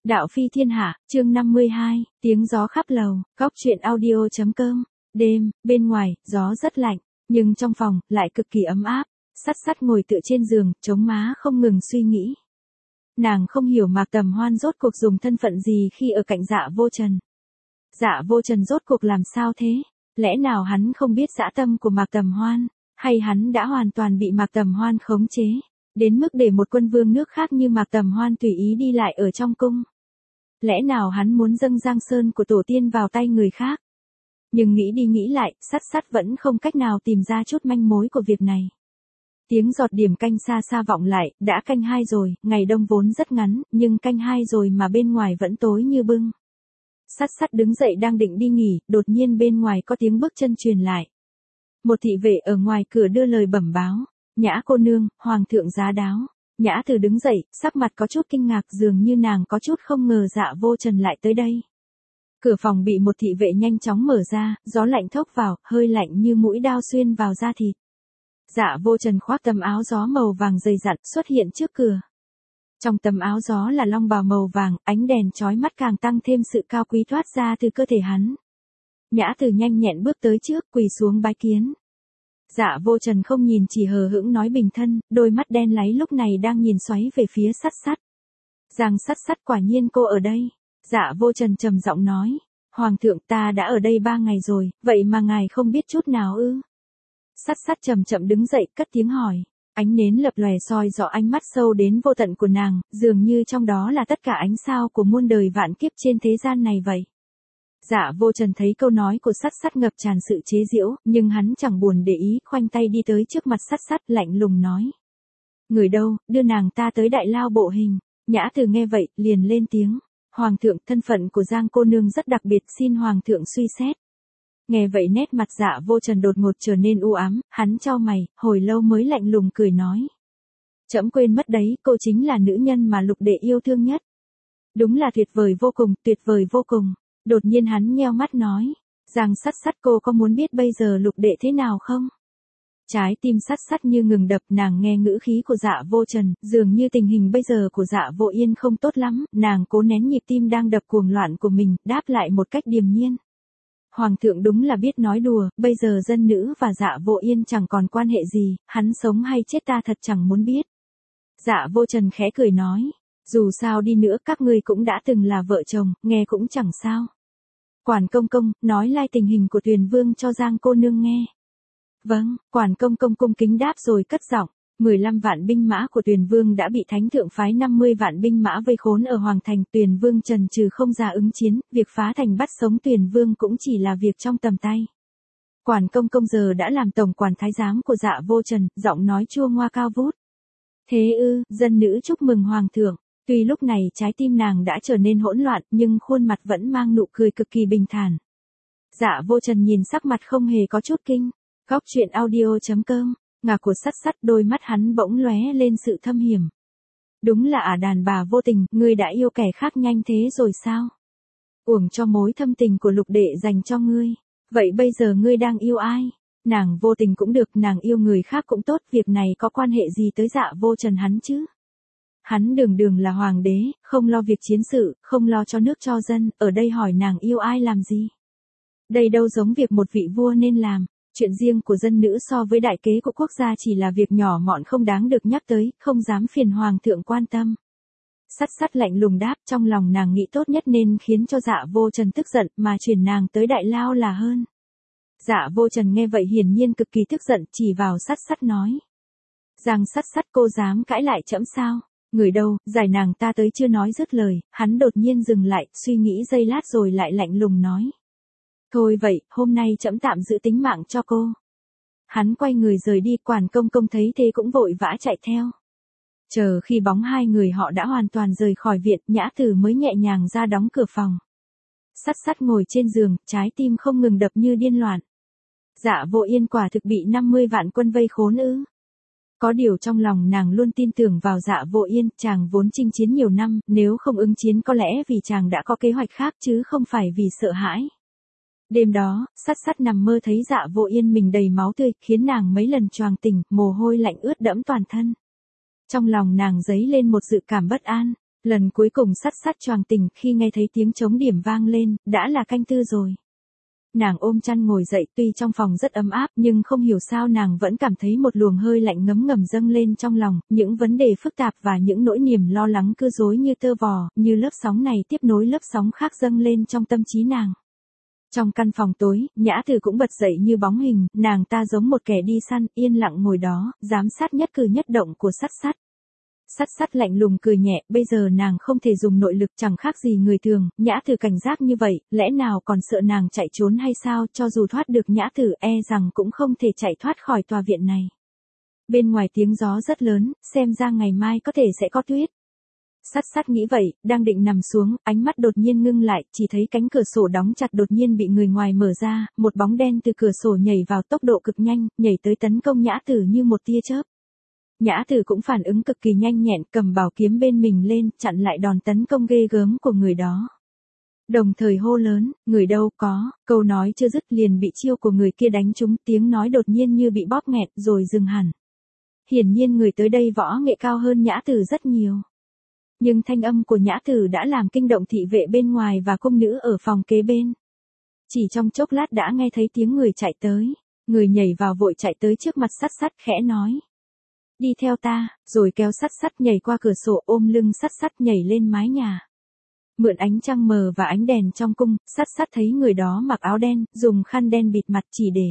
Đạo phi thiên hạ, chương 52, tiếng gió khắp lầu, góc truyện audio.com. Đêm, bên ngoài, gió rất lạnh, nhưng trong phòng, lại cực kỳ ấm áp. Sắt sắt ngồi tựa trên giường, chống má không ngừng suy nghĩ. Nàng không hiểu Mạc Tầm Hoan rốt cuộc dùng thân phận gì khi ở cạnh Dạ Vô Trần. Dạ Vô Trần rốt cuộc làm sao thế? Lẽ nào hắn không biết dã tâm của Mạc Tầm Hoan, hay hắn đã hoàn toàn bị Mạc Tầm Hoan khống chế, đến mức để một quân vương nước khác như Mạc Tầm Hoan tùy ý đi lại ở trong cung? Lẽ nào hắn muốn dâng Giang Sơn của tổ tiên vào tay người khác? Nhưng nghĩ đi nghĩ lại, sắt sắt vẫn không cách nào tìm ra chút manh mối của việc này. Tiếng giọt điểm canh xa xa vọng lại, đã canh 2 rồi, ngày đông vốn rất ngắn, nhưng canh 2 rồi mà bên ngoài vẫn tối như bưng. Sắt sắt đứng dậy đang định đi nghỉ, đột nhiên bên ngoài có tiếng bước chân truyền lại. Một thị vệ ở ngoài cửa đưa lời bẩm báo. Nhã cô nương, hoàng thượng giá đáo. Nhã Từ đứng dậy, sắc mặt có chút kinh ngạc, dường như nàng có chút không ngờ Dạ Vô Trần lại tới đây. Cửa phòng bị một thị vệ nhanh chóng mở ra, gió lạnh thốc vào, hơi lạnh như mũi đao xuyên vào da thịt. Dạ Vô Trần khoác tấm áo gió màu vàng dày dặn xuất hiện trước cửa. Trong tấm áo gió là long bào màu vàng, ánh đèn chói mắt càng tăng thêm sự cao quý thoát ra từ cơ thể hắn. Nhã Từ nhanh nhẹn bước tới trước, quỳ xuống bái kiến. Dạ Vô Trần không nhìn, chỉ hờ hững nói bình thân, đôi mắt đen láy lúc này đang nhìn xoáy về phía sắt sắt. Giang sắt sắt, quả nhiên cô ở đây. Dạ Vô Trần trầm giọng nói. Hoàng thượng, ta đã ở đây 3 ngày rồi, vậy mà ngài không biết chút nào ư? Sắt sắt chậm chậm đứng dậy, cất tiếng hỏi. Ánh nến lập lòe soi rõ ánh mắt sâu đến vô tận của nàng, dường như trong đó là tất cả ánh sao của muôn đời vạn kiếp trên thế gian này vậy. Dạ Vô Trần thấy câu nói của sắt sắt ngập tràn sự chế giễu, nhưng hắn chẳng buồn để ý, khoanh tay đi tới trước mặt sắt sắt, lạnh lùng nói. Người đâu, đưa nàng ta tới đại lao bộ hình. Nhã Từ nghe vậy, liền lên tiếng. Hoàng thượng, thân phận của Giang cô nương rất đặc biệt, xin hoàng thượng suy xét. Nghe vậy nét mặt Dạ Vô Trần đột ngột trở nên u ám, hắn chau mày, hồi lâu mới lạnh lùng cười nói. Trẫm quên mất đấy, cô chính là nữ nhân mà lục đệ yêu thương nhất. Đúng là tuyệt vời vô cùng, tuyệt vời vô cùng. Đột nhiên hắn nheo mắt nói. Giang sắt sắt, cô có muốn biết bây giờ lục đệ thế nào không? Trái tim sắt sắt như ngừng đập, nàng nghe ngữ khí của Dạ Vô Trần, dường như tình hình bây giờ của Dạ Vô Yên không tốt lắm, nàng cố nén nhịp tim đang đập cuồng loạn của mình, đáp lại một cách điềm nhiên. Hoàng thượng đúng là biết nói đùa, bây giờ dân nữ và Dạ Vô Yên chẳng còn quan hệ gì, hắn sống hay chết ta thật chẳng muốn biết. Dạ Vô Trần khẽ cười nói, dù sao đi nữa các ngươi cũng đã từng là vợ chồng, nghe cũng chẳng sao. Quản công công, nói lai tình hình của Tuyền Vương cho Giang cô nương nghe. Vâng, Quản công công cung kính đáp rồi cất giọng. 15 vạn binh mã của Tuyền Vương đã bị Thánh thượng phái 50 vạn binh mã vây khốn ở Hoàng thành. Tuyền Vương trần trừ không ra ứng chiến, việc phá thành bắt sống Tuyền Vương cũng chỉ là việc trong tầm tay. Quản công công giờ đã làm tổng quản thái giám của Dạ Vô Trần, giọng nói chua ngoa cao vút. Thế ư, dân nữ chúc mừng hoàng thượng. Tuy lúc này trái tim nàng đã trở nên hỗn loạn, nhưng khuôn mặt vẫn mang nụ cười cực kỳ bình thản. Dạ Vô Trần nhìn sắc mặt không hề có chút kinh. Góc truyện audio.com. Ngà của sắt sắt, đôi mắt hắn bỗng lóe lên sự thâm hiểm. Đúng là đàn bà vô tình, ngươi đã yêu kẻ khác nhanh thế rồi sao? Uổng cho mối thâm tình của lục đệ dành cho ngươi. Vậy bây giờ ngươi đang yêu ai? Nàng vô tình cũng được, nàng yêu người khác cũng tốt, việc này có quan hệ gì tới Dạ Vô Trần hắn chứ? Hắn đường đường là hoàng đế, không lo việc chiến sự, không lo cho nước cho dân, ở đây hỏi nàng yêu ai làm gì? Đây đâu giống việc một vị vua nên làm. Chuyện riêng của dân nữ so với đại kế của quốc gia chỉ là việc nhỏ mọn không đáng được nhắc tới, không dám phiền hoàng thượng quan tâm. Sắt sắt lạnh lùng đáp, trong lòng nàng nghĩ tốt nhất nên khiến cho Dạ Vô Trần tức giận, mà chuyển nàng tới đại lao là hơn. Dạ Vô Trần nghe vậy hiển nhiên cực kỳ tức giận, chỉ vào sắt sắt nói. Giang sắt sắt, cô dám cãi lại trẫm sao? Người đâu, giải nàng ta tới. Chưa nói dứt lời, hắn đột nhiên dừng lại, suy nghĩ giây lát rồi lại lạnh lùng nói. Thôi vậy, hôm nay trẫm tạm giữ tính mạng cho cô. Hắn quay người rời đi, Quản công công thấy thế cũng vội vã chạy theo. Chờ khi bóng hai người họ đã hoàn toàn rời khỏi viện, Nhã Từ mới nhẹ nhàng ra đóng cửa phòng. Sắt sắt ngồi trên giường, trái tim không ngừng đập như điên loạn. Dạ Vô Yên quả thực bị 50 vạn quân vây khốn ư? Có điều trong lòng nàng luôn tin tưởng vào Dạ Vô Yên, chàng vốn chinh chiến nhiều năm, nếu không ứng chiến có lẽ vì chàng đã có kế hoạch khác chứ không phải vì sợ hãi. Đêm đó, sắt sắt nằm mơ thấy Dạ Vô Yên mình đầy máu tươi, khiến nàng mấy lần choàng tỉnh, mồ hôi lạnh ướt đẫm toàn thân. Trong lòng nàng dấy lên một dự cảm bất an. Lần cuối cùng sắt sắt choàng tỉnh khi nghe thấy tiếng trống điểm vang lên, đã là canh tư rồi. Nàng ôm chăn ngồi dậy, tuy trong phòng rất ấm áp nhưng không hiểu sao nàng vẫn cảm thấy một luồng hơi lạnh ngấm ngầm dâng lên trong lòng, những vấn đề phức tạp và những nỗi niềm lo lắng cứ rối như tơ vò, như lớp sóng này tiếp nối lớp sóng khác dâng lên trong tâm trí nàng. Trong căn phòng tối, Nhã Từ cũng bật dậy như bóng hình, nàng ta giống một kẻ đi săn, yên lặng ngồi đó, giám sát nhất cử nhất động của sắt sắt. Sắt sắt lạnh lùng cười nhẹ, bây giờ nàng không thể dùng nội lực chẳng khác gì người thường, Nhã Từ cảnh giác như vậy, lẽ nào còn sợ nàng chạy trốn hay sao, cho dù thoát được Nhã Từ e rằng cũng không thể chạy thoát khỏi tòa viện này. Bên ngoài tiếng gió rất lớn, xem ra ngày mai có thể sẽ có tuyết. Sắt sắt nghĩ vậy, đang định nằm xuống, ánh mắt đột nhiên ngưng lại, chỉ thấy cánh cửa sổ đóng chặt đột nhiên bị người ngoài mở ra, một bóng đen từ cửa sổ nhảy vào tốc độ cực nhanh, nhảy tới tấn công Nhã Từ như một tia chớp. Nhã Từ cũng phản ứng cực kỳ nhanh nhẹn, cầm bảo kiếm bên mình lên, chặn lại đòn tấn công ghê gớm của người đó. Đồng thời hô lớn, người đâu có, câu nói chưa dứt liền bị chiêu của người kia đánh trúng, tiếng nói đột nhiên như bị bóp nghẹt rồi dừng hẳn. Hiển nhiên người tới đây võ nghệ cao hơn Nhã Từ rất nhiều. Nhưng thanh âm của Nhã Từ đã làm kinh động thị vệ bên ngoài và cung nữ ở phòng kế bên. Chỉ trong chốc lát đã nghe thấy tiếng người chạy tới, người nhảy vào vội chạy tới trước mặt sắt sắt khẽ nói. Đi theo ta, rồi kéo sắt sắt nhảy qua cửa sổ ôm lưng sắt sắt nhảy lên mái nhà. Mượn ánh trăng mờ và ánh đèn trong cung, sắt sắt thấy người đó mặc áo đen, dùng khăn đen bịt mặt chỉ để.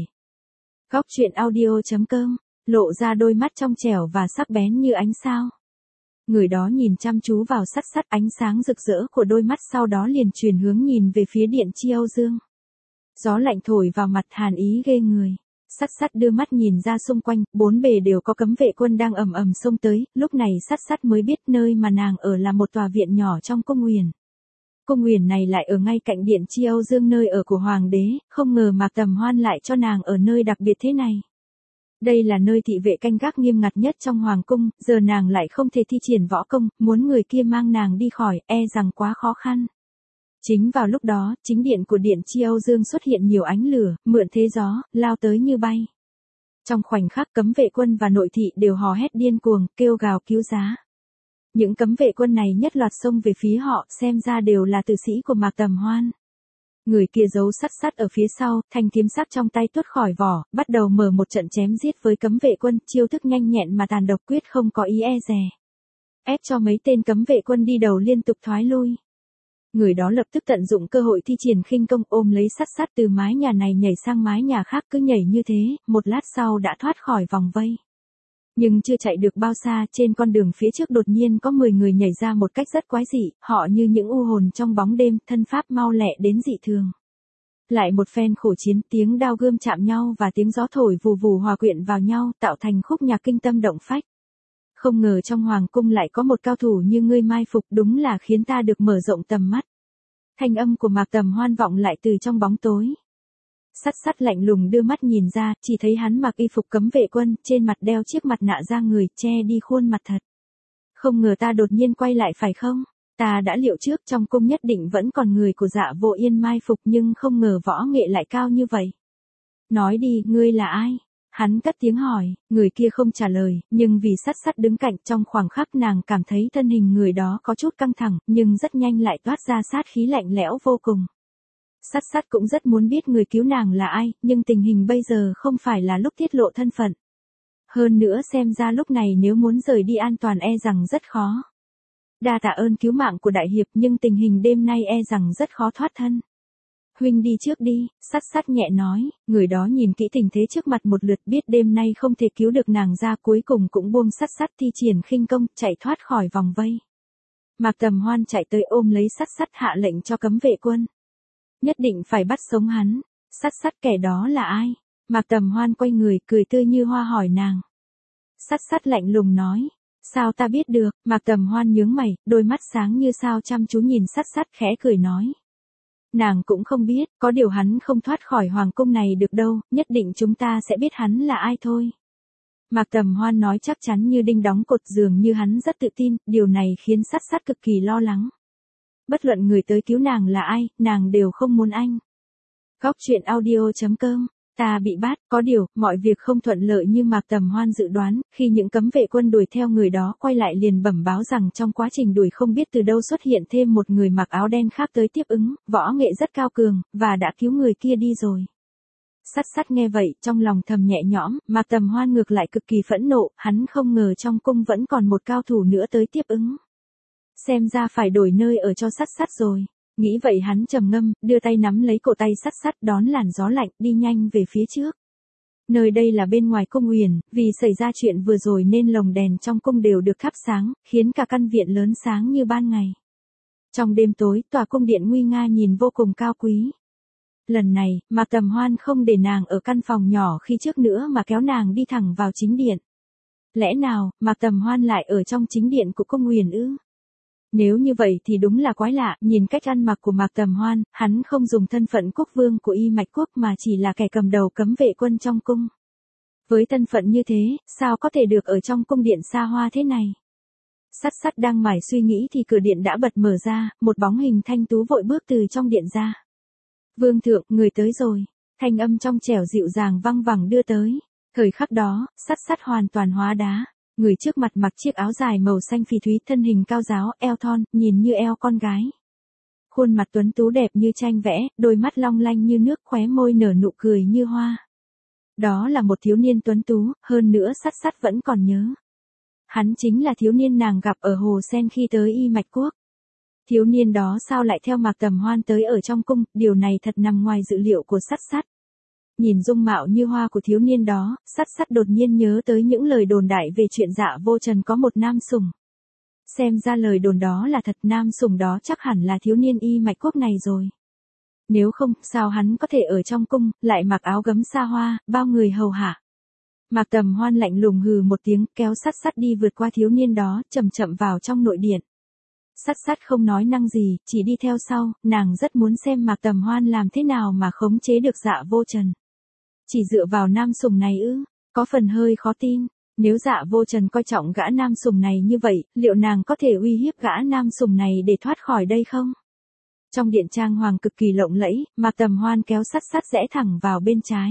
Góc truyện audio.com, lộ ra đôi mắt trong trẻo và sắc bén như ánh sao. Người đó nhìn chăm chú vào sắt sắt, ánh sáng rực rỡ của đôi mắt sau đó liền chuyển hướng nhìn về phía điện chi Âu Dương. Gió lạnh thổi vào mặt hàn ý ghê người. Sắt sắt đưa mắt nhìn ra xung quanh, bốn bề đều có cấm vệ quân đang ầm ầm xông tới, lúc này sắt sắt mới biết nơi mà nàng ở là một tòa viện nhỏ trong cung uyển. Cung uyển này lại ở ngay cạnh điện chi Âu Dương nơi ở của hoàng đế, không ngờ Mạc Tầm Hoan lại cho nàng ở nơi đặc biệt thế này. Đây là nơi thị vệ canh gác nghiêm ngặt nhất trong hoàng cung, giờ nàng lại không thể thi triển võ công, muốn người kia mang nàng đi khỏi, e rằng quá khó khăn. Chính vào lúc đó, chính điện của điện chi Âu Dương xuất hiện nhiều ánh lửa, mượn thế gió, lao tới như bay. Trong khoảnh khắc cấm vệ quân và nội thị đều hò hét điên cuồng, kêu gào cứu giá. Những cấm vệ quân này nhất loạt xông về phía họ, xem ra đều là tử sĩ của Mạc Tầm Hoan. Người kia giấu sắt sắt ở phía sau, thanh kiếm sắc trong tay tuốt khỏi vỏ, bắt đầu mở một trận chém giết với cấm vệ quân, chiêu thức nhanh nhẹn mà tàn độc quyết không có ý e dè. Ép cho mấy tên cấm vệ quân đi đầu liên tục thoái lui. Người đó lập tức tận dụng cơ hội thi triển khinh công ôm lấy sắt sắt từ mái nhà này nhảy sang mái nhà khác cứ nhảy như thế, một lát sau đã thoát khỏi vòng vây. Nhưng chưa chạy được bao xa, trên con đường phía trước đột nhiên có 10 người nhảy ra một cách rất quái dị, họ như những u hồn trong bóng đêm, thân pháp mau lẹ đến dị thường. Lại một phen khổ chiến, tiếng đao gươm chạm nhau và tiếng gió thổi vù vù hòa quyện vào nhau, tạo thành khúc nhạc kinh tâm động phách. Không ngờ trong hoàng cung lại có một cao thủ như ngươi mai phục, đúng là khiến ta được mở rộng tầm mắt. Thanh âm của Mạc Tầm Hoan vọng lại từ trong bóng tối. Sắt sắt lạnh lùng đưa mắt nhìn ra, chỉ thấy hắn mặc y phục cấm vệ quân, trên mặt đeo chiếc mặt nạ da người, che đi khuôn mặt thật. Không ngờ ta đột nhiên quay lại phải không? Ta đã liệu trước trong cung nhất định vẫn còn người của Dạ Vô Yên mai phục nhưng không ngờ võ nghệ lại cao như vậy. Nói đi, ngươi là ai? Hắn cất tiếng hỏi, người kia không trả lời, nhưng vì sắt sắt đứng cạnh trong khoảng khắc nàng cảm thấy thân hình người đó có chút căng thẳng, nhưng rất nhanh lại toát ra sát khí lạnh lẽo vô cùng. Sắt sắt cũng rất muốn biết người cứu nàng là ai, nhưng tình hình bây giờ không phải là lúc tiết lộ thân phận. Hơn nữa xem ra lúc này nếu muốn rời đi an toàn e rằng rất khó. Đa tạ ơn cứu mạng của đại hiệp nhưng tình hình đêm nay e rằng rất khó thoát thân. Huynh đi trước đi, sắt sắt nhẹ nói, người đó nhìn kỹ tình thế trước mặt một lượt biết đêm nay không thể cứu được nàng ra cuối cùng cũng buông sắt sắt thi triển khinh công chạy thoát khỏi vòng vây. Mạc Tầm Hoan chạy tới ôm lấy sắt sắt hạ lệnh cho cấm vệ quân. Nhất định phải bắt sống hắn, sắt sắt kẻ đó là ai? Mạc Tầm Hoan quay người cười tươi như hoa hỏi nàng. Sắt sắt lạnh lùng nói, sao ta biết được? Mạc Tầm Hoan nhướng mày, đôi mắt sáng như sao chăm chú nhìn sắt sắt khẽ cười nói. Nàng cũng không biết, có điều hắn không thoát khỏi hoàng cung này được đâu, nhất định chúng ta sẽ biết hắn là ai thôi. Mạc Tầm Hoan nói chắc chắn như đinh đóng cột dường như hắn rất tự tin, điều này khiến sắt sắt cực kỳ lo lắng. Bất luận người tới cứu nàng là ai, nàng đều không muốn anh. Góc truyện audio.com Ta bị bắt, có điều, mọi việc không thuận lợi như Mạc Tầm Hoan dự đoán, khi những cấm vệ quân đuổi theo người đó quay lại liền bẩm báo rằng trong quá trình đuổi không biết từ đâu xuất hiện thêm một người mặc áo đen khác tới tiếp ứng, võ nghệ rất cao cường, và đã cứu người kia đi rồi. Sắt sắt nghe vậy, trong lòng thầm nhẹ nhõm, Mạc Tầm Hoan ngược lại cực kỳ phẫn nộ, hắn không ngờ trong cung vẫn còn một cao thủ nữa tới tiếp ứng. Xem ra phải đổi nơi ở cho sắt sắt rồi. Nghĩ vậy hắn trầm ngâm, đưa tay nắm lấy cổ tay sắt sắt đón làn gió lạnh, đi nhanh về phía trước. Nơi đây là bên ngoài cung Uyển, vì xảy ra chuyện vừa rồi nên lồng đèn trong cung đều được thắp sáng, khiến cả căn viện lớn sáng như ban ngày. Trong đêm tối, tòa cung điện nguy nga nhìn vô cùng cao quý. Lần này, Mạc Tầm Hoan không để nàng ở căn phòng nhỏ khi trước nữa mà kéo nàng đi thẳng vào chính điện. Lẽ nào, Mạc Tầm Hoan lại ở trong chính điện của cung Uyển ư? Nếu như vậy thì đúng là quái lạ, nhìn cách ăn mặc của Mạc Tầm Hoan, hắn không dùng thân phận quốc vương của Y Mạch Quốc mà chỉ là kẻ cầm đầu cấm vệ quân trong cung. Với thân phận như thế, sao có thể được ở trong cung điện xa hoa thế này? Sắt sắt đang mải suy nghĩ thì cửa điện đã bật mở ra, một bóng hình thanh tú vội bước từ trong điện ra. Vương thượng, người tới rồi. Thanh âm trong trẻo dịu dàng văng vẳng đưa tới. Thời khắc đó, sắt sắt hoàn toàn hóa đá. Người trước mặt mặc chiếc áo dài màu xanh phỉ thúy, thân hình cao ráo, eo thon, nhìn như eo con gái. Khuôn mặt tuấn tú đẹp như tranh vẽ, đôi mắt long lanh như nước, khóe môi nở nụ cười như hoa. Đó là một thiếu niên tuấn tú, hơn nữa sắt sắt vẫn còn nhớ. Hắn chính là thiếu niên nàng gặp ở Hồ Sen khi tới Y Mạch Quốc. Thiếu niên đó sao lại theo Mạc Tầm Hoan tới ở trong cung, điều này thật nằm ngoài dự liệu của sắt sắt. Nhìn dung mạo như hoa của thiếu niên đó, sắt sắt đột nhiên nhớ tới những lời đồn đại về chuyện Dạ Vô Trần có một nam sủng. Xem ra lời đồn đó là thật, nam sủng đó chắc hẳn là thiếu niên Y Mạch Quốc này rồi. Nếu không, sao hắn có thể ở trong cung, lại mặc áo gấm xa hoa, bao người hầu hạ. Mạc Tầm Hoan lạnh lùng hừ một tiếng, kéo sắt sắt đi vượt qua thiếu niên đó, chậm chậm vào trong nội điện. Sắt sắt không nói năng gì, chỉ đi theo sau, nàng rất muốn xem Mạc Tầm Hoan làm thế nào mà khống chế được Dạ Vô Trần. Chỉ dựa vào nam sủng này ư, có phần hơi khó tin. Nếu Dạ Vô Trần coi trọng gã nam sủng này như vậy, liệu nàng có thể uy hiếp gã nam sủng này để thoát khỏi đây không? Trong điện trang hoàng cực kỳ lộng lẫy, Mạc Tầm Hoan kéo sắt sắt rẽ thẳng vào bên trái.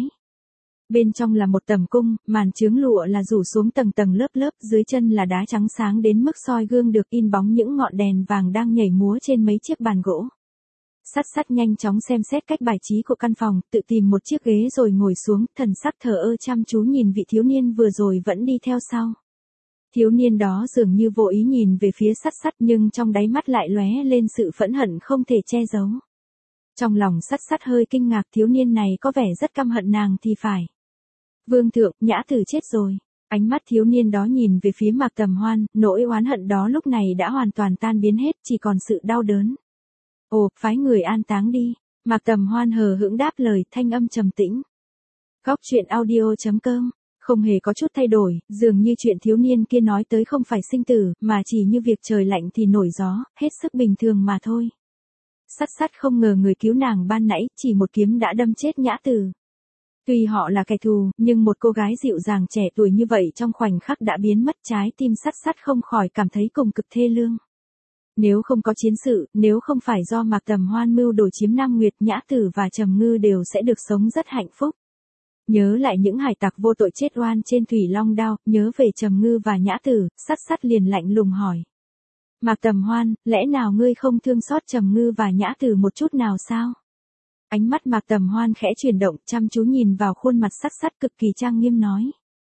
Bên trong là một tầm cung, màn chướng lụa là rủ xuống tầng tầng lớp lớp, dưới chân là đá trắng sáng đến mức soi gương được in bóng những ngọn đèn vàng đang nhảy múa trên mấy chiếc bàn gỗ. Sắt sắt nhanh chóng xem xét cách bài trí của căn phòng, tự tìm một chiếc ghế rồi ngồi xuống, thần sắc thờ ơ chăm chú nhìn vị thiếu niên vừa rồi vẫn đi theo sau. Thiếu niên đó dường như vô ý nhìn về phía sắt sắt nhưng trong đáy mắt lại lóe lên sự phẫn hận không thể che giấu. Trong lòng sắt sắt hơi kinh ngạc, thiếu niên này có vẻ rất căm hận nàng thì phải. Vương thượng, Nhã Tử chết rồi. Ánh mắt thiếu niên đó nhìn về phía Mạc Tầm Hoan, nỗi oán hận đó lúc này đã hoàn toàn tan biến hết, chỉ còn sự đau đớn. Ồ, phái người an táng đi. Mạc Tầm Hoan hờ hững đáp lời, thanh âm trầm tĩnh. Góc truyện audio.com. Không hề có chút thay đổi, dường như chuyện thiếu niên kia nói tới không phải sinh tử, mà chỉ như việc trời lạnh thì nổi gió, hết sức bình thường mà thôi. Sắt sắt không ngờ người cứu nàng ban nãy, chỉ một kiếm đã đâm chết Nhã Tử. Tuy họ là kẻ thù, nhưng một cô gái dịu dàng trẻ tuổi như vậy trong khoảnh khắc đã biến mất, trái tim sắt sắt không khỏi cảm thấy cùng cực thê lương. Nếu không có chiến sự, nếu không phải do Mạc Tầm Hoan mưu đồ chiếm Nam Nguyệt, Nhã Tử và Trầm Ngư đều sẽ được sống rất hạnh phúc. Nhớ lại những hải tặc vô tội chết oan trên Thủy Long Đao, nhớ về Trầm Ngư và Nhã Tử, sắt sắt liền lạnh lùng hỏi. Mạc Tầm Hoan, lẽ nào ngươi không thương xót Trầm Ngư và Nhã Tử một chút nào sao? Ánh mắt Mạc Tầm Hoan khẽ chuyển động, chăm chú nhìn vào khuôn mặt sắt sắt cực kỳ trang nghiêm nói.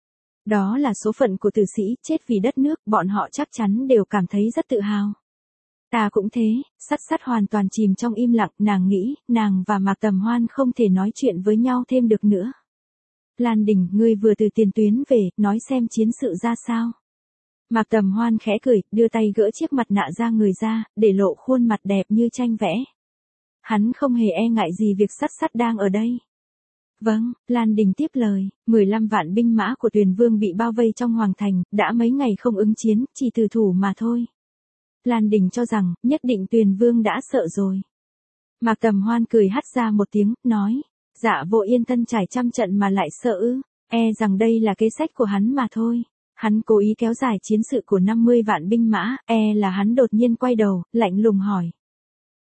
Đó là số phận của tử sĩ, chết vì đất nước, bọn họ chắc chắn đều cảm thấy rất tự hào. Ta cũng thế, sắt sắt hoàn toàn chìm trong im lặng, nàng nghĩ, nàng và Mạc Tầm Hoan không thể nói chuyện với nhau thêm được nữa. Lan Đình, ngươi vừa từ tiền tuyến về, nói xem chiến sự ra sao. Mạc Tầm Hoan khẽ cười, đưa tay gỡ chiếc mặt nạ ra người ra, để lộ khuôn mặt đẹp như tranh vẽ. Hắn không hề e ngại gì việc sắt sắt đang ở đây. Vâng, Lan Đình tiếp lời, 15 vạn binh mã của Tuyền Vương bị bao vây trong hoàng thành, đã mấy ngày không ứng chiến, chỉ từ thủ mà thôi. Lan Đình cho rằng, nhất định Tuyền Vương đã sợ rồi. Mạc Tầm Hoan cười hắt ra một tiếng, nói, Dạ Vô Yên thân trải trăm trận mà lại sợ ư, e rằng đây là kế sách của hắn mà thôi. Hắn cố ý kéo dài chiến sự của 50 vạn binh mã, e là hắn đột nhiên quay đầu, lạnh lùng hỏi.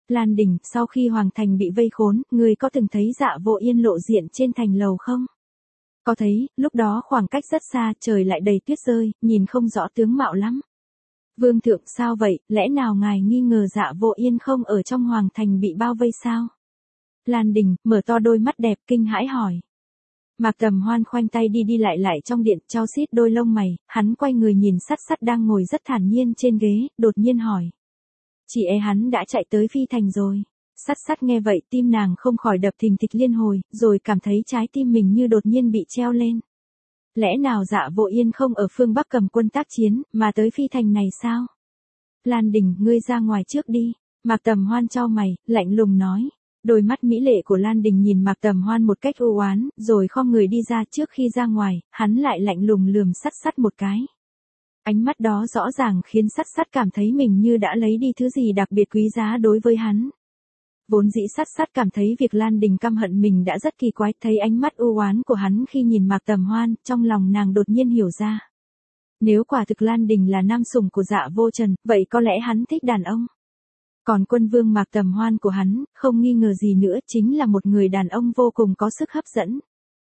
Lan Đình, sau khi Hoàng Thành bị vây khốn, ngươi có từng thấy Dạ Vô Yên lộ diện trên thành lầu không? Có thấy, lúc đó khoảng cách rất xa, trời lại đầy tuyết rơi, nhìn không rõ tướng mạo lắm. Vương thượng, sao vậy, lẽ nào ngài nghi ngờ Dạ Vô Yên không ở trong Hoàng Thành bị bao vây sao? Lan Đình, mở to đôi mắt đẹp kinh hãi hỏi. Mạc Tầm Hoan khoanh tay đi đi lại trong điện, chau xít đôi lông mày, hắn quay người nhìn Sắt Sắt đang ngồi rất thản nhiên trên ghế, đột nhiên hỏi. Chị e hắn đã chạy tới Phi Thành rồi. Sắt Sắt nghe vậy tim nàng không khỏi đập thình thịch liên hồi, rồi cảm thấy trái tim mình như đột nhiên bị treo lên. Lẽ nào Dạ Vô Yên không ở phương Bắc cầm quân tác chiến, mà tới Phi Thành này sao? Lan Đình, ngươi ra ngoài trước đi. Mạc Tầm Hoan chau mày, lạnh lùng nói. Đôi mắt mỹ lệ của Lan Đình nhìn Mạc Tầm Hoan một cách u oán, rồi khom người đi ra. Trước khi ra ngoài, hắn lại lạnh lùng lườm Sắt Sắt một cái. Ánh mắt đó rõ ràng khiến Sắt Sắt cảm thấy mình như đã lấy đi thứ gì đặc biệt quý giá đối với hắn. Vốn dĩ Sắt Sắt cảm thấy việc Lan Đình căm hận mình đã rất kỳ quái, thấy ánh mắt u oán của hắn khi nhìn Mạc Tầm Hoan, trong lòng nàng đột nhiên hiểu ra. Nếu quả thực Lan Đình là nam sủng của Dạ Vô Trần, vậy có lẽ hắn thích đàn ông. Còn quân vương Mạc Tầm Hoan của hắn, không nghi ngờ gì nữa, chính là một người đàn ông vô cùng có sức hấp dẫn.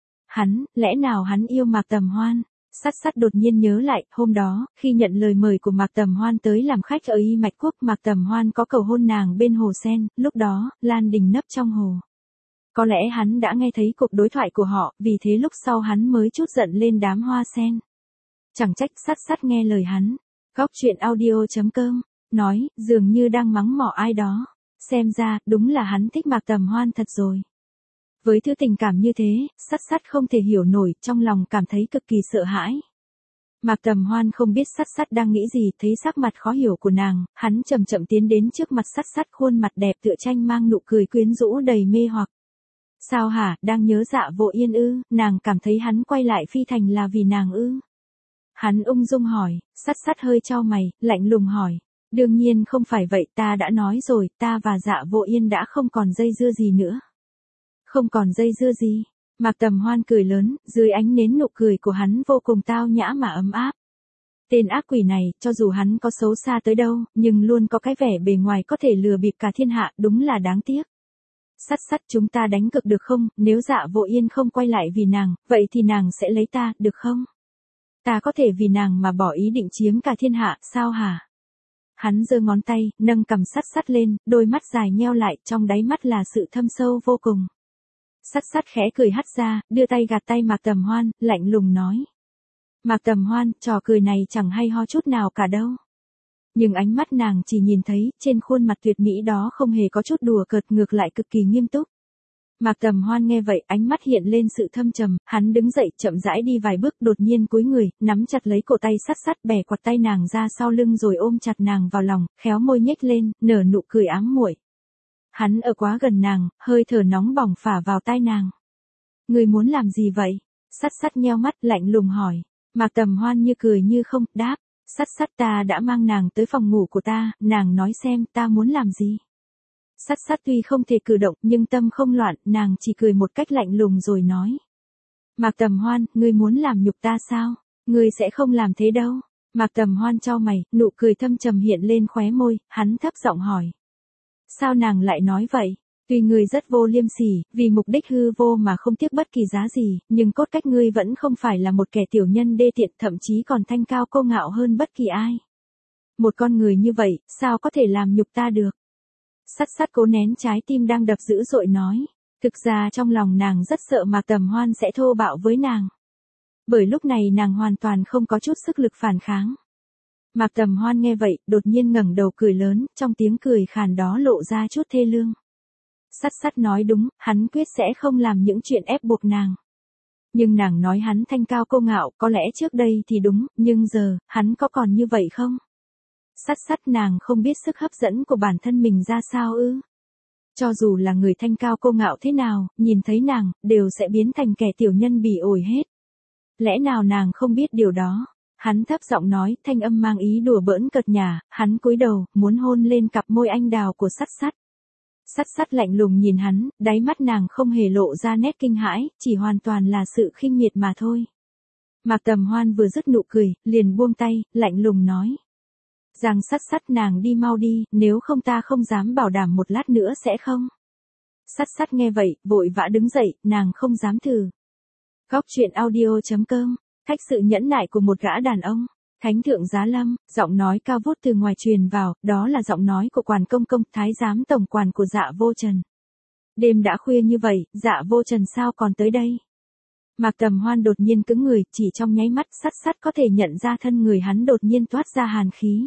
Lẽ nào hắn yêu Mạc Tầm Hoan? Sắt Sắt đột nhiên nhớ lại, hôm đó, khi nhận lời mời của Mạc Tầm Hoan tới làm khách ở Y Mạch Quốc, Mạc Tầm Hoan có cầu hôn nàng bên hồ sen, lúc đó, Lan Đình nấp trong hồ. Có lẽ hắn đã nghe thấy cuộc đối thoại của họ, vì thế lúc sau hắn mới trút giận lên đám hoa sen. Chẳng trách Sắt Sắt nghe lời hắn. Góc truyện audio.com nói, dường như đang mắng mỏ ai đó. Xem ra, đúng là hắn thích Mạc Tầm Hoan thật rồi. Với thứ tình cảm như thế, Sắt Sắt không thể hiểu nổi, trong lòng cảm thấy cực kỳ sợ hãi. Mạc Tầm Hoan không biết Sắt Sắt đang nghĩ gì, thấy sắc mặt khó hiểu của nàng, hắn chậm chậm tiến đến trước mặt Sắt Sắt, khuôn mặt đẹp tựa tranh mang nụ cười quyến rũ đầy mê hoặc. Sao hả, đang nhớ Dạ Vô Yên ư? Nàng cảm thấy hắn quay lại Phi Thành là vì nàng ư? Hắn ung dung hỏi. Sắt Sắt hơi chau mày, lạnh lùng hỏi. Đương nhiên không phải vậy, ta đã nói rồi, ta và Dạ Vô Yên đã không còn dây dưa gì nữa. Không còn dây dưa gì? Mạc Tầm Hoan cười lớn, dưới ánh nến nụ cười của hắn vô cùng tao nhã mà ấm áp. Tên ác quỷ này, cho dù hắn có xấu xa tới đâu, nhưng luôn có cái vẻ bề ngoài có thể lừa bịp cả thiên hạ, đúng là đáng tiếc. Sắt Sắt, chúng ta đánh cược được không? Nếu Dạ Vô Yên không quay lại vì nàng, vậy thì nàng sẽ lấy ta, được không? Ta có thể vì nàng mà bỏ ý định chiếm cả thiên hạ, sao hả? Hắn giơ ngón tay, nâng cằm Sắt Sắt lên, đôi mắt dài nheo lại, trong đáy mắt là sự thâm sâu vô cùng. Sắt Sắt khẽ cười hắt ra, đưa tay gạt tay Mạc Tầm Hoan, lạnh lùng nói. Mạc Tầm Hoan, trò cười này chẳng hay ho chút nào cả đâu. Nhưng ánh mắt nàng chỉ nhìn thấy, trên khuôn mặt tuyệt mỹ đó không hề có chút đùa cợt, ngược lại cực kỳ nghiêm túc. Mạc Tầm Hoan nghe vậy, ánh mắt hiện lên sự thâm trầm, hắn đứng dậy, chậm rãi đi vài bước, đột nhiên cúi người, nắm chặt lấy cổ tay Sắt Sắt, bẻ quạt tay nàng ra sau lưng rồi ôm chặt nàng vào lòng, khéo môi nhếch lên, nở nụ cười ám muội. Hắn ở quá gần nàng, hơi thở nóng bỏng phả vào tai nàng. Ngươi muốn làm gì vậy? Sắt Sắt nheo mắt, lạnh lùng hỏi. Mạc Tầm Hoan như cười như không, đáp. Sắt Sắt, ta đã mang nàng tới phòng ngủ của ta, nàng nói xem ta muốn làm gì. Sắt Sắt tuy không thể cử động nhưng tâm không loạn, nàng chỉ cười một cách lạnh lùng rồi nói. Mạc Tầm Hoan, ngươi muốn làm nhục ta sao? Ngươi sẽ không làm thế đâu. Mạc Tầm Hoan chau mày, nụ cười thâm trầm hiện lên khóe môi, hắn thấp giọng hỏi. Sao nàng lại nói vậy? Tuy ngươi rất vô liêm sỉ, vì mục đích hư vô mà không tiếc bất kỳ giá gì, nhưng cốt cách ngươi vẫn không phải là một kẻ tiểu nhân đê tiện, thậm chí còn thanh cao cô ngạo hơn bất kỳ ai. Một con người như vậy, sao có thể làm nhục ta được? Sắt Sắt cố nén trái tim đang đập dữ dội nói. Thực ra trong lòng nàng rất sợ Mạc Tầm Hoan sẽ thô bạo với nàng. Bởi lúc này nàng hoàn toàn không có chút sức lực phản kháng. Mạc Tầm Hoan nghe vậy, đột nhiên ngẩng đầu cười lớn, trong tiếng cười khàn đó lộ ra chút thê lương. Sắt Sắt nói đúng, hắn quyết sẽ không làm những chuyện ép buộc nàng. Nhưng nàng nói hắn thanh cao cô ngạo, có lẽ trước đây thì đúng, nhưng giờ, hắn có còn như vậy không? Sắt Sắt, nàng không biết sức hấp dẫn của bản thân mình ra sao ư? Cho dù là người thanh cao cô ngạo thế nào, nhìn thấy nàng, đều sẽ biến thành kẻ tiểu nhân bỉ ổi hết. Lẽ nào nàng không biết điều đó? Hắn thấp giọng nói, thanh âm mang ý đùa bỡn cợt nhả, hắn cúi đầu, muốn hôn lên cặp môi anh đào của Sắt Sắt. Sắt Sắt lạnh lùng nhìn hắn, đáy mắt nàng không hề lộ ra nét kinh hãi, chỉ hoàn toàn là sự khinh miệt mà thôi. Mạc Tầm Hoan vừa dứt nụ cười, liền buông tay, lạnh lùng nói. Giang Sắt Sắt nàng đi mau đi, nếu không ta không dám bảo đảm một lát nữa sẽ không. Sắt Sắt nghe vậy, vội vã đứng dậy, nàng không dám thử. Góc truyện audio.com, Thách sự nhẫn nại của một gã đàn ông. Thánh thượng giá lâm, giọng nói cao vút từ ngoài truyền vào, đó là giọng nói của Quản Công Công, thái giám tổng quản của Dạ Vô Trần. Đêm đã khuya như vậy, Dạ Vô Trần sao còn tới đây? Mạc Tầm Hoan đột nhiên cứng người, chỉ trong nháy mắt Sắt Sắt có thể nhận ra thân người hắn đột nhiên toát ra hàn khí.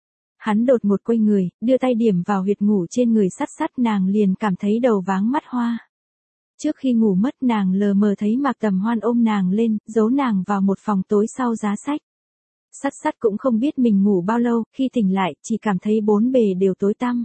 Hắn đột ngột quay người, đưa tay điểm vào huyệt ngủ trên người Sắt Sắt, nàng liền cảm thấy đầu váng mắt hoa. Trước khi ngủ mất nàng lờ mờ thấy Mạc Tầm Hoan ôm nàng lên, giấu nàng vào một phòng tối sau giá sách. Sắt Sắt cũng không biết mình ngủ bao lâu, khi tỉnh lại, chỉ cảm thấy bốn bề đều tối tăm.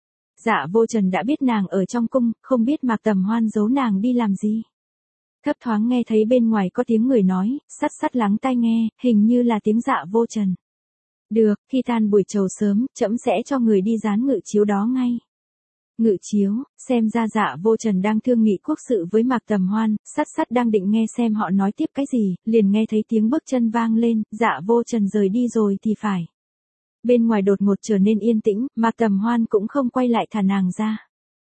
Dạ Vô Trần đã biết nàng ở trong cung, không biết Mạc Tầm Hoan giấu nàng đi làm gì. Thấp thoáng nghe thấy bên ngoài có tiếng người nói, Sắt Sắt lắng tai nghe, hình như là tiếng Dạ Vô Trần. Được, khi tan buổi trầu sớm, trẫm sẽ cho người đi dán ngự chiếu đó ngay. Ngự chiếu, xem ra Dạ Vô Trần đang thương nghị quốc sự với Mạc Tầm Hoan, Sắt Sắt đang định nghe xem họ nói tiếp cái gì, liền nghe thấy tiếng bước chân vang lên, Dạ Vô Trần rời đi rồi thì phải. Bên ngoài đột ngột trở nên yên tĩnh, Mạc Tầm Hoan cũng không quay lại thả nàng ra.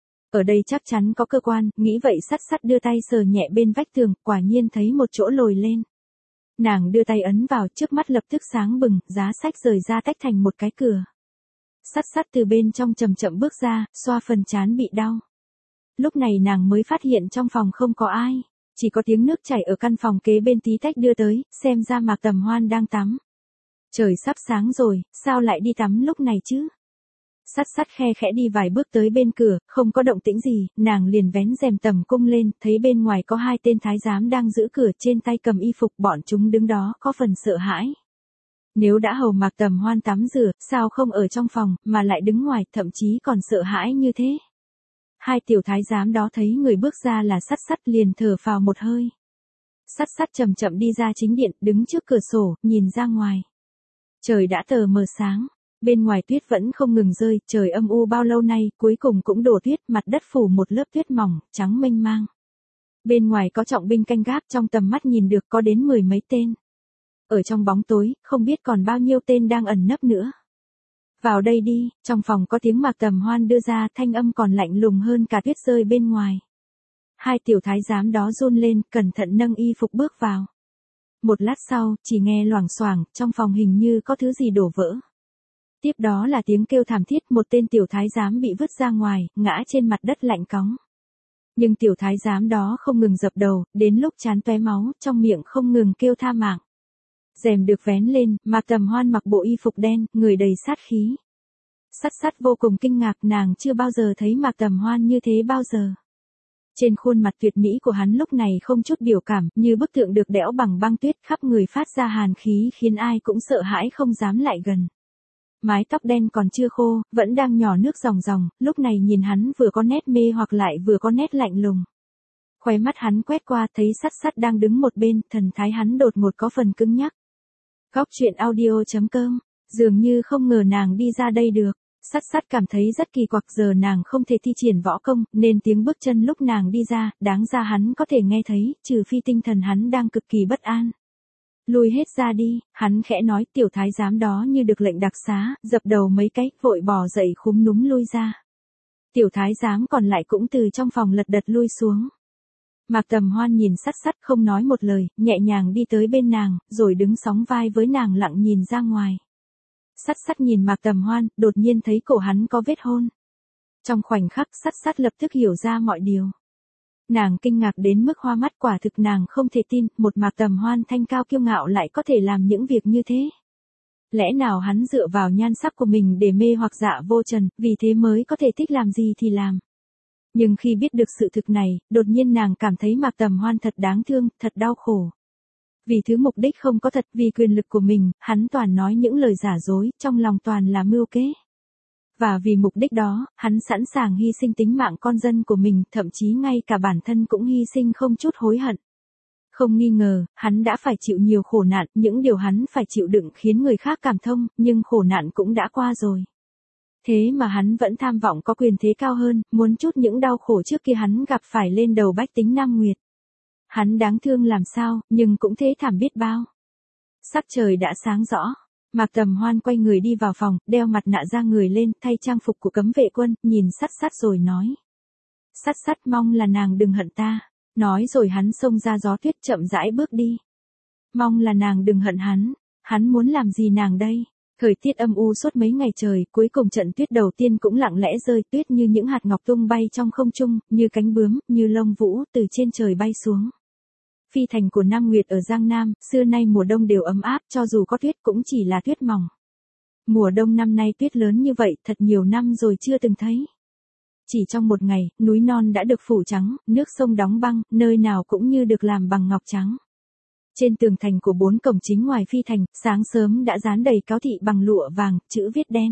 Ở đây chắc chắn có cơ quan, nghĩ vậy Sắt Sắt đưa tay sờ nhẹ bên vách tường, quả nhiên thấy một chỗ lồi lên. Nàng đưa tay ấn vào, trước mắt lập tức sáng bừng, giá sách rời ra tách thành một cái cửa. Sắt Sắt từ bên trong chậm chậm bước ra, xoa phần trán bị đau. Lúc này nàng mới phát hiện trong phòng không có ai, chỉ có tiếng nước chảy ở căn phòng kế bên tí tách đưa tới, xem ra Mạc Tầm Hoan đang tắm. Trời sắp sáng rồi, sao lại đi tắm lúc này chứ? Sắt Sắt khe khẽ đi vài bước tới bên cửa, không có động tĩnh gì, nàng liền vén rèm tầm cung lên, thấy bên ngoài có hai tên thái giám đang giữ cửa, trên tay cầm y phục, bọn chúng đứng đó có phần sợ hãi. Nếu đã hầu Mạc Tầm Hoan tắm rửa, sao không ở trong phòng, mà lại đứng ngoài, thậm chí còn sợ hãi như thế. Hai tiểu thái giám đó thấy người bước ra là Sắt Sắt liền thở phào một hơi. Sắt Sắt chậm chậm đi ra chính điện, đứng trước cửa sổ, nhìn ra ngoài. Trời đã tờ mờ sáng, bên ngoài tuyết vẫn không ngừng rơi, trời âm u bao lâu nay, cuối cùng cũng đổ tuyết, mặt đất phủ một lớp tuyết mỏng, trắng mênh mang. Bên ngoài có trọng binh canh gác, trong tầm mắt nhìn được có đến 10 mấy tên. Ở trong bóng tối, không biết còn bao nhiêu tên đang ẩn nấp nữa. Vào đây đi, trong phòng có tiếng Mạc Tầm Hoan đưa ra, thanh âm còn lạnh lùng hơn cả tuyết rơi bên ngoài. Hai tiểu thái giám đó run lên, cẩn thận nâng y phục bước vào. Một lát sau, chỉ nghe loảng xoảng, trong phòng hình như có thứ gì đổ vỡ. Tiếp đó là tiếng kêu thảm thiết, một tên tiểu thái giám bị vứt ra ngoài, ngã trên mặt đất lạnh cóng. Nhưng tiểu thái giám đó không ngừng dập đầu, đến lúc trán tóe máu, trong miệng không ngừng kêu tha mạng. Rèm được vén lên, Mạc Tầm Hoan mặc bộ y phục đen, người đầy sát khí. Sắt Sắt vô cùng kinh ngạc, nàng chưa bao giờ thấy Mạc Tầm Hoan như thế bao giờ. Trên khuôn mặt tuyệt mỹ của hắn lúc này không chút biểu cảm, như bức tượng được đẽo bằng băng tuyết, khắp người phát ra hàn khí khiến ai cũng sợ hãi không dám lại gần. Mái tóc đen còn chưa khô, vẫn đang nhỏ nước ròng ròng, lúc này nhìn hắn vừa có nét mê hoặc lại vừa có nét lạnh lùng. Khóe mắt hắn quét qua, thấy Sắt Sắt đang đứng một bên, thần thái hắn đột ngột có phần cứng nhắc. Góc truyện audio.com, dường như không ngờ nàng đi ra đây được. Sắt Sắt cảm thấy rất kỳ quặc, giờ nàng không thể thi triển võ công, nên tiếng bước chân lúc nàng đi ra, đáng ra hắn có thể nghe thấy, trừ phi tinh thần hắn đang cực kỳ bất an. Lui hết ra đi, hắn khẽ nói, tiểu thái giám đó như được lệnh đặc xá, dập đầu mấy cái, vội bò dậy khúm núm lui ra. Tiểu thái giám còn lại cũng từ trong phòng lật đật lui xuống. Mạc Tầm Hoan nhìn Sắt Sắt không nói một lời, nhẹ nhàng đi tới bên nàng, rồi đứng sóng vai với nàng lặng nhìn ra ngoài. Sắt Sắt nhìn Mạc Tầm Hoan, đột nhiên thấy cổ hắn có vết hôn. Trong khoảnh khắc Sắt Sắt lập tức hiểu ra mọi điều. Nàng kinh ngạc đến mức hoa mắt, quả thực nàng không thể tin, một Mạc Tầm Hoan thanh cao kiêu ngạo lại có thể làm những việc như thế. Lẽ nào hắn dựa vào nhan sắc của mình để mê hoặc Dạ Vô Trần, vì thế mới có thể thích làm gì thì làm. Nhưng khi biết được sự thực này, đột nhiên nàng cảm thấy Mạc Tầm Hoan thật đáng thương, thật đau khổ. Vì thứ mục đích không có thật, vì quyền lực của mình, hắn toàn nói những lời giả dối, trong lòng toàn là mưu kế. Và vì mục đích đó, hắn sẵn sàng hy sinh tính mạng con dân của mình, thậm chí ngay cả bản thân cũng hy sinh không chút hối hận. Không nghi ngờ, hắn đã phải chịu nhiều khổ nạn, những điều hắn phải chịu đựng khiến người khác cảm thông, nhưng khổ nạn cũng đã qua rồi. Thế mà hắn vẫn tham vọng có quyền thế cao hơn, muốn trút những đau khổ trước kia hắn gặp phải lên đầu bách tính Nam Nguyệt. Hắn đáng thương làm sao, nhưng cũng thế thảm biết bao. Sắc trời đã sáng rõ. Mạc Tầm Hoan quay người đi vào phòng, đeo mặt nạ ra người lên, thay trang phục của cấm vệ quân, nhìn Sắt Sắt rồi nói. Sắt Sắt mong là nàng đừng hận ta. Nói rồi hắn xông ra gió tuyết chậm rãi bước đi. Mong là nàng đừng hận hắn muốn làm gì nàng đây? Thời tiết âm u suốt mấy ngày trời, cuối cùng trận tuyết đầu tiên cũng lặng lẽ rơi, tuyết như những hạt ngọc tung bay trong không trung, như cánh bướm, như lông vũ, từ trên trời bay xuống. Phi thành của Nam Nguyệt ở Giang Nam, xưa nay mùa đông đều ấm áp, cho dù có tuyết cũng chỉ là tuyết mỏng. Mùa đông năm nay tuyết lớn như vậy, thật nhiều năm rồi chưa từng thấy. Chỉ trong một ngày, núi non đã được phủ trắng, nước sông đóng băng, nơi nào cũng như được làm bằng ngọc trắng. Trên tường thành của 4 cổng chính ngoài phi thành, sáng sớm đã dán đầy cáo thị bằng lụa vàng, chữ viết đen.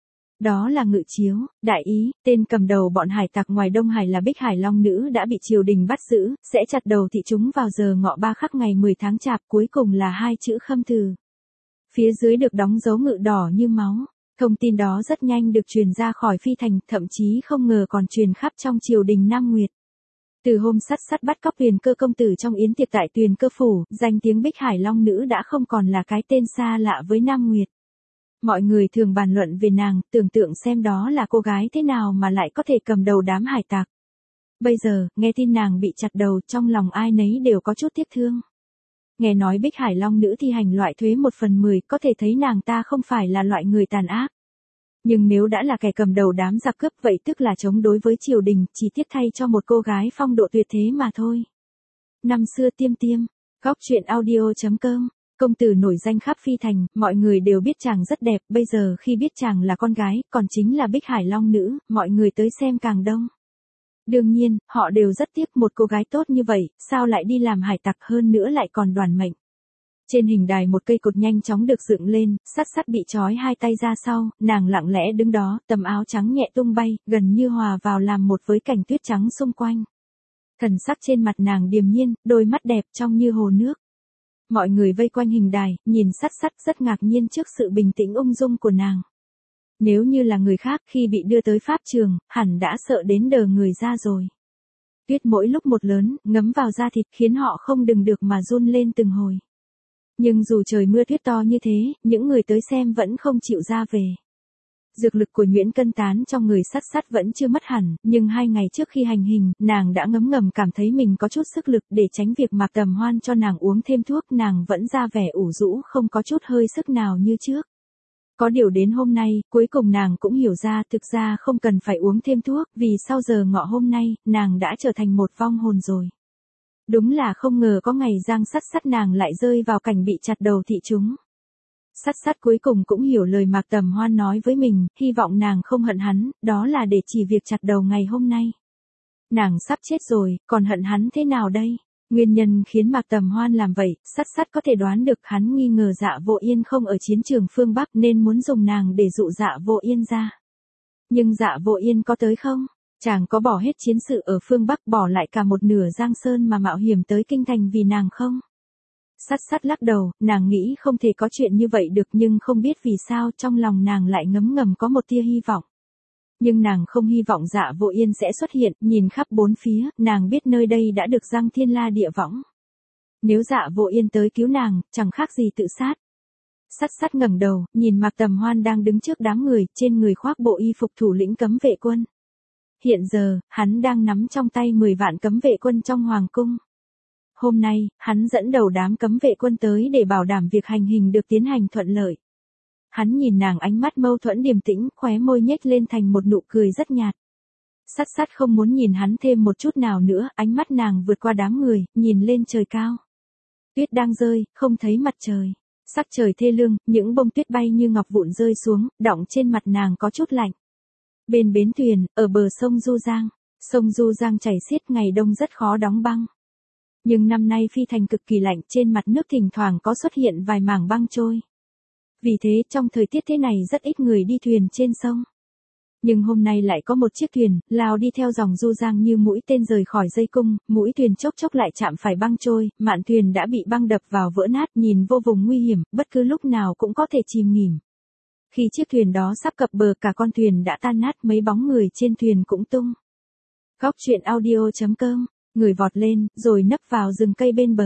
Đó là Ngự Chiếu, đại ý, tên cầm đầu bọn hải tặc ngoài Đông Hải là Bích Hải Long Nữ đã bị triều đình bắt giữ, sẽ chặt đầu thị chúng vào giờ ngọ 3 khắc ngày 10 tháng Chạp, cuối cùng là 2 chữ Khâm Thừ. Phía dưới được đóng dấu ngự đỏ như máu. Thông tin đó rất nhanh được truyền ra khỏi phi thành, thậm chí không ngờ còn truyền khắp trong triều đình Nam Nguyệt. Từ hôm Sắt Sắt bắt cóc Tuyền Cơ công tử trong yến tiệc tại Tuyền Cơ phủ, danh tiếng Bích Hải Long Nữ đã không còn là cái tên xa lạ với Nam Nguyệt. Mọi người thường bàn luận về nàng, tưởng tượng xem đó là cô gái thế nào mà lại có thể cầm đầu đám hải tặc. Bây giờ, nghe tin nàng bị chặt đầu, trong lòng ai nấy đều có chút tiếc thương. Nghe nói Bích Hải Long Nữ thi hành loại thuế 1/10, có thể thấy nàng ta không phải là loại người tàn ác. Nhưng nếu đã là kẻ cầm đầu đám giặc cướp vậy tức là chống đối với triều đình, chỉ tiếc thay cho một cô gái phong độ tuyệt thế mà thôi. Năm xưa Tiêm Tiêm, Góc Truyện Audio.com, công tử nổi danh khắp phi thành, mọi người đều biết chàng rất đẹp, bây giờ khi biết chàng là con gái, còn chính là Bích Hải Long Nữ, mọi người tới xem càng đông. Đương nhiên, họ đều rất tiếc một cô gái tốt như vậy, sao lại đi làm hải tặc, hơn nữa lại còn đoàn mệnh. Trên hình đài một cây cột nhanh chóng được dựng lên, Sắt Sắt bị trói hai tay ra sau, nàng lặng lẽ đứng đó, tầm áo trắng nhẹ tung bay, gần như hòa vào làm một với cảnh tuyết trắng xung quanh. Thần sắc trên mặt nàng điềm nhiên, đôi mắt đẹp trong như hồ nước. Mọi người vây quanh hình đài, nhìn Sắt Sắt rất ngạc nhiên trước sự bình tĩnh ung dung của nàng. Nếu như là người khác khi bị đưa tới pháp trường, hẳn đã sợ đến đờ người ra rồi. Tuyết mỗi lúc một lớn, ngấm vào da thịt khiến họ không đừng được mà run lên từng hồi. Nhưng dù trời mưa tuyết to như thế, những người tới xem vẫn không chịu ra về. Dược lực của Nhuyễn Cân tán trong người Sắt Sắt vẫn chưa mất hẳn, nhưng 2 ngày trước khi hành hình, nàng đã ngấm ngầm cảm thấy mình có chút sức lực, để tránh việc Mạc Tầm Hoan cho nàng uống thêm thuốc, nàng vẫn ra vẻ ủ rũ không có chút hơi sức nào như trước. Có điều đến hôm nay, cuối cùng nàng cũng hiểu ra thực ra không cần phải uống thêm thuốc, vì sau giờ ngọ hôm nay, nàng đã trở thành một vong hồn rồi. Đúng là không ngờ có ngày Giang Sắt Sắt nàng lại rơi vào cảnh bị chặt đầu thị chúng. Sắt Sắt cuối cùng cũng hiểu lời Mạc Tầm Hoan nói với mình, hy vọng nàng không hận hắn, đó là để chỉ việc chặt đầu ngày hôm nay. Nàng sắp chết rồi, còn hận hắn thế nào đây? Nguyên nhân khiến Mạc Tầm Hoan làm vậy, Sắt Sắt có thể đoán được, hắn nghi ngờ Dạ Vô Yên không ở chiến trường phương Bắc nên muốn dùng nàng để dụ Dạ Vô Yên ra. Nhưng Dạ Vô Yên có tới không? Chàng có bỏ hết chiến sự ở phương Bắc, bỏ lại cả một nửa Giang Sơn mà mạo hiểm tới kinh thành vì nàng không? Sắt Sắt lắc đầu, nàng nghĩ không thể có chuyện như vậy được, nhưng không biết vì sao trong lòng nàng lại ngấm ngầm có một tia hy vọng. Nhưng nàng không hy vọng Dạ Vô Yên sẽ xuất hiện, nhìn khắp bốn phía, nàng biết nơi đây đã được giăng thiên la địa võng. Nếu Dạ Vô Yên tới cứu nàng, chẳng khác gì tự sát. Sắt Sắt ngẩng đầu, nhìn Mạc Tầm Hoan đang đứng trước đám người, trên người khoác bộ y phục thủ lĩnh cấm vệ quân. Hiện giờ, hắn đang nắm trong tay 10 vạn cấm vệ quân trong hoàng cung. Hôm nay, hắn dẫn đầu đám cấm vệ quân tới để bảo đảm việc hành hình được tiến hành thuận lợi. Hắn nhìn nàng, ánh mắt mâu thuẫn điềm tĩnh, khóe môi nhếch lên thành một nụ cười rất nhạt. Sắt Sắt không muốn nhìn hắn thêm một chút nào nữa, ánh mắt nàng vượt qua đám người, nhìn lên trời cao. Tuyết đang rơi, không thấy mặt trời. Sắc trời thê lương, những bông tuyết bay như ngọc vụn rơi xuống, đọng trên mặt nàng có chút lạnh. Bên bến thuyền, ở bờ sông Du Giang chảy xiết, ngày đông rất khó đóng băng. Nhưng năm nay phi thành cực kỳ lạnh, trên mặt nước thỉnh thoảng có xuất hiện vài mảng băng trôi. Vì thế trong thời tiết thế này rất ít người đi thuyền trên sông. Nhưng hôm nay lại có một chiếc thuyền, lao đi theo dòng Du Giang như mũi tên rời khỏi dây cung, mũi thuyền chốc chốc lại chạm phải băng trôi, mạn thuyền đã bị băng đập vào vỡ nát, nhìn vô vùng nguy hiểm, bất cứ lúc nào cũng có thể chìm nghỉm. Khi chiếc thuyền đó sắp cập bờ, cả con thuyền đã tan nát, mấy bóng người trên thuyền cũng tung. Góc Truyện Audio.com, người vọt lên, rồi nấp vào rừng cây bên bờ.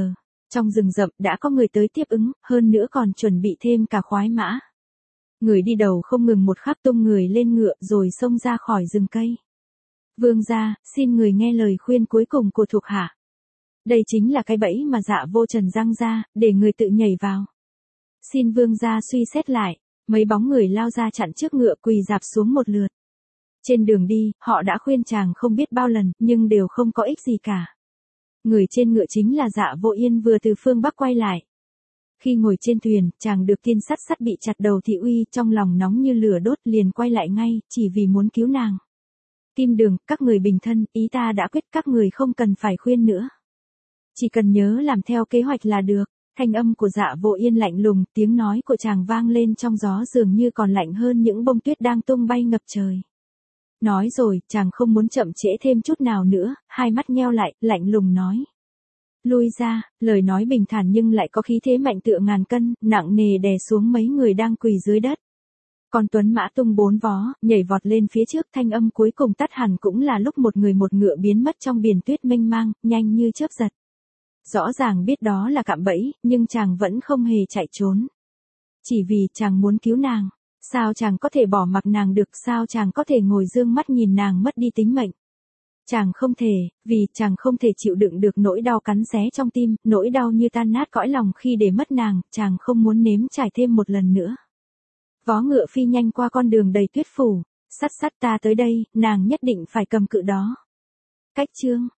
Trong rừng rậm đã có người tới tiếp ứng, hơn nữa còn chuẩn bị thêm cả khoái mã. Người đi đầu không ngừng một khắc tung người lên ngựa rồi xông ra khỏi rừng cây. Vương gia, xin người nghe lời khuyên cuối cùng của thuộc hạ. Đây chính là cái bẫy mà Dạ Vô Trần giăng ra, để người tự nhảy vào. Xin vương gia suy xét lại, mấy bóng người lao ra chặn trước ngựa quỳ rạp xuống một lượt. Trên đường đi, họ đã khuyên chàng không biết bao lần, nhưng đều không có ích gì cả. Người trên ngựa chính là Dạ Vô Yên vừa từ phương Bắc quay lại. Khi ngồi trên thuyền, chàng được Tiên Sắt Sắt bị chặt đầu thị uy, trong lòng nóng như lửa đốt liền quay lại ngay, chỉ vì muốn cứu nàng. Kim Đường, các người bình thân, ý ta đã quyết, các người không cần phải khuyên nữa. Chỉ cần nhớ làm theo kế hoạch là được. Thanh âm của Dạ Vô Yên lạnh lùng, tiếng nói của chàng vang lên trong gió dường như còn lạnh hơn những bông tuyết đang tung bay ngập trời. Nói rồi, chàng không muốn chậm trễ thêm chút nào nữa, hai mắt nheo lại, lạnh lùng nói. Lui ra, lời nói bình thản nhưng lại có khí thế mạnh tựa ngàn cân, nặng nề đè xuống mấy người đang quỳ dưới đất. Còn Tuấn Mã tung bốn vó, nhảy vọt lên phía trước, thanh âm cuối cùng tắt hẳn cũng là lúc một người một ngựa biến mất trong biển tuyết mênh mang, nhanh như chớp giật. Rõ ràng biết đó là cạm bẫy, nhưng chàng vẫn không hề chạy trốn. Chỉ vì chàng muốn cứu nàng. Sao chàng có thể bỏ mặc nàng được, sao chàng có thể ngồi dương mắt nhìn nàng mất đi tính mệnh. Chàng không thể, vì chàng không thể chịu đựng được nỗi đau cắn xé trong tim, nỗi đau như tan nát cõi lòng khi để mất nàng, chàng không muốn nếm trải thêm một lần nữa. Vó ngựa phi nhanh qua con đường đầy tuyết phủ, Sắt Sắt ta tới đây, nàng nhất định phải cầm cự đó. Cách chương